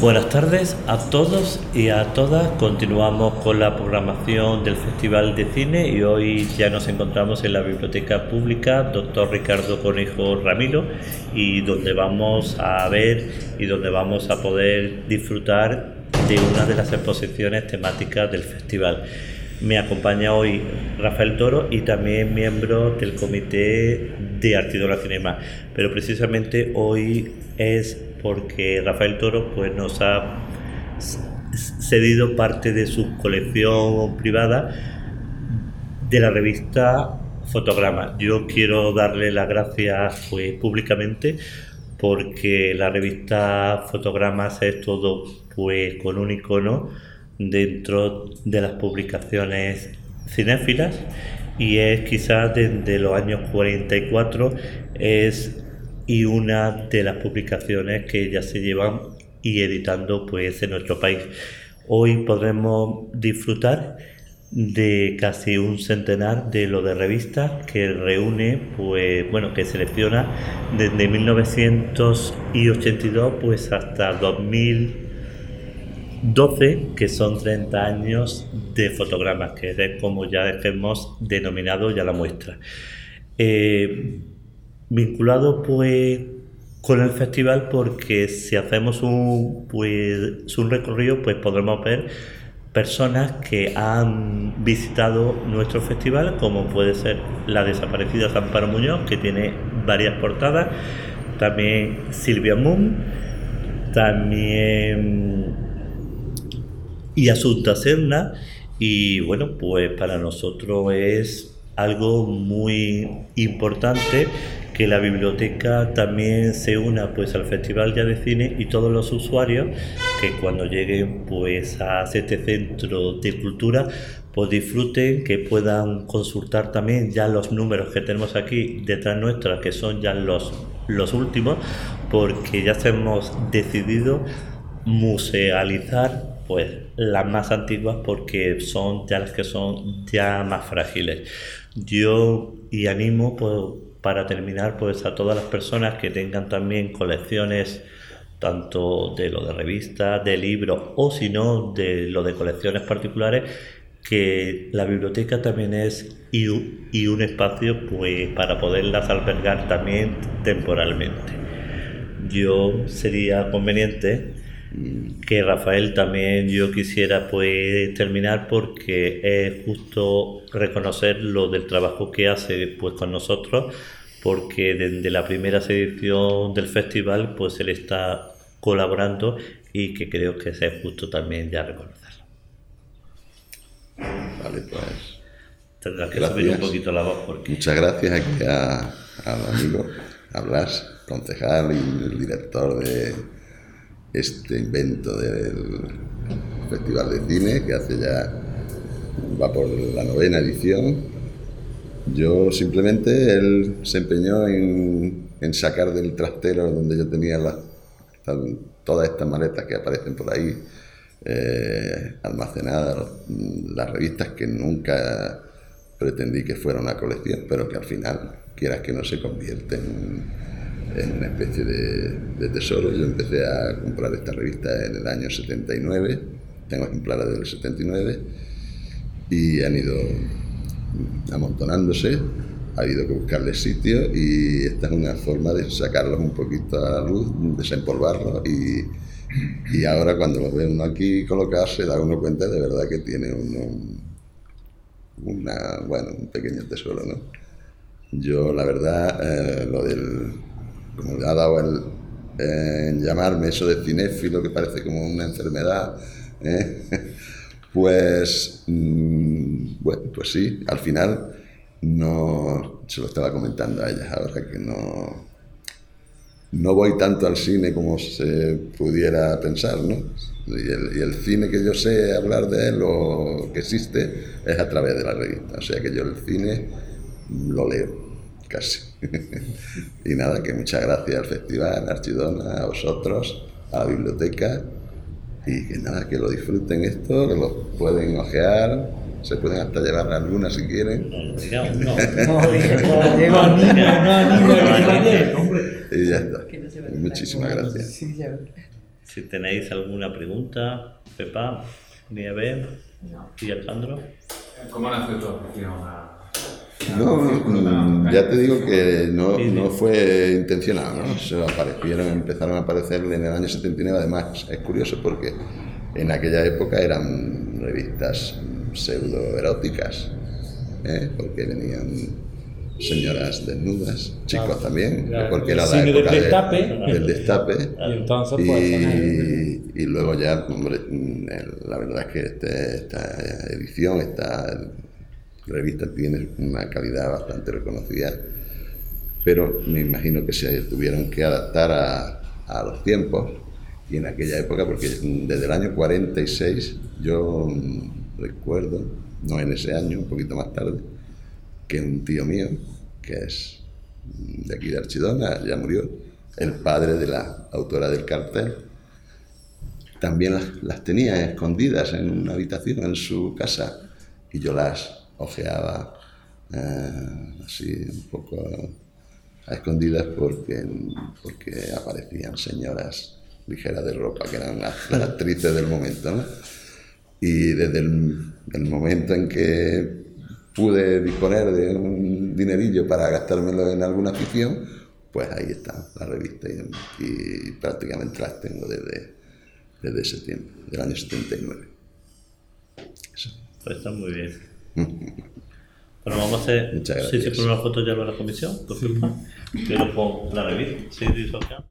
Buenas tardes a todos y a todas. Continuamos con la programación del Festival de Cine y hoy ya nos encontramos en la Biblioteca Pública Dr. Ricardo Conejo Ramilo, y donde vamos a ver y donde vamos a poder disfrutar de una de las exposiciones temáticas del festival. Me acompaña hoy Rafael Toro y también miembro del Comité de Artidona Cinema, pero precisamente hoy es porque Rafael Toro pues nos ha cedido parte de su colección privada de la revista Fotograma. Yo quiero darle las gracias pues públicamente, porque la revista Fotogramas es todo pues con un icono dentro de las publicaciones cinéfilas, y es quizás desde los años 44 y una de las publicaciones que ya se llevan y editando pues en nuestro país. Hoy podremos disfrutar de casi un centenar de lo de revistas que reúne, pues bueno, que selecciona desde 1982 pues hasta 2012, que son 30 años de Fotogramas, que es como ya hemos denominado ya la muestra. Vinculado pues con el festival, porque si hacemos un recorrido pues podremos ver personas que han visitado nuestro festival, como puede ser la desaparecida Amparo Muñoz, que tiene varias portadas, también Silvia Moon, también y Asunta Serna, y bueno, pues para nosotros es algo muy importante que la biblioteca también se una pues al Festival ya de Cine, y todos los usuarios que cuando lleguen pues a este centro de cultura pues disfruten, que puedan consultar también ya los números que tenemos aquí detrás nuestra, que son ya los últimos, porque ya hemos decidido musealizar pues las más antiguas, porque son ya las que son ya más frágiles. Yo y animo pues, para terminar, pues a todas las personas que tengan también colecciones, tanto de lo de revistas, de libros, o si no, de lo de colecciones particulares, que la biblioteca también es y un espacio pues para poderlas albergar también temporalmente. Yo sería conveniente que Rafael también yo quisiera pues terminar, porque es justo reconocer lo del trabajo que hace pues con nosotros, porque desde la primera edición del festival pues él está colaborando, y que creo que es justo también ya reconocerlo. Vale, pues tendrás que subir un poquito la voz, porque... Muchas gracias aquí al amigo, a Blas, concejal y el director de este invento del Festival de Cine, que va por la 9ª edición. Yo simplemente, él se empeñó en sacar del trastero donde yo tenía todas estas maletas que aparecen por ahí, almacenadas, las revistas que nunca pretendí que fuera una colección, pero que al final, quieras que no, se convierten en una especie de tesoro. Yo empecé a comprar esta revista en el año 79, tengo ejemplares del 79, y han ido amontonándose, ha habido que buscarles sitio, y esta es una forma de sacarlos un poquito a la luz, desempolvarlos, y ahora cuando los ve uno aquí colocados se da uno cuenta de verdad que tiene un pequeño tesoro, ¿no? Yo la verdad, como le ha dado en llamarme eso de cinéfilo, que parece como una enfermedad, pues sí, al final no, se lo estaba comentando a ellas ahora, que no voy tanto al cine como se pudiera pensar, ¿no? Y el cine que yo sé hablar de él o que existe es a través de la revista, o sea que yo el cine lo leo casi. Y nada, que muchas gracias al Festival, a Archidona, a vosotros, a la biblioteca, y que nada, que lo disfruten esto, que lo pueden ojear, se pueden hasta llevar algunas si quieren. Y ya está. Muchísimas gracias. Si tenéis alguna pregunta, Pepa, Nieve y Alejandro. ¿Cómo nació tu afición No, ya te digo que no fue intencional, ¿no? Empezaron a aparecer en el año 79. Además, es curioso porque en aquella época eran revistas pseudo-eróticas, porque venían señoras desnudas, chicos también, porque era la época del destape. Y entonces, pues, Y luego ya, hombre, la verdad es que esta edición, esta revista tiene una calidad bastante reconocida, pero me imagino que se tuvieron que adaptar a los tiempos y en aquella época, porque desde el año 46 yo recuerdo, no en ese año, un poquito más tarde, que un tío mío, que es de aquí de Archidona, ya murió, el padre de la autora del cartel, también las tenía escondidas en una habitación en su casa y yo las ojeaba así un poco a escondidas porque aparecían señoras ligeras de ropa que eran las actrices del momento, ¿no? Y desde el momento en que pude disponer de un dinerillo para gastármelo en alguna afición, pues ahí está la revista y prácticamente las tengo desde ese tiempo, del año 79. Eso. Pues está muy bien. Bueno, vamos a hacer, muchas si gracias. se pone una foto ya lo de la comisión, por favor. Yo lo pongo la revista, sí,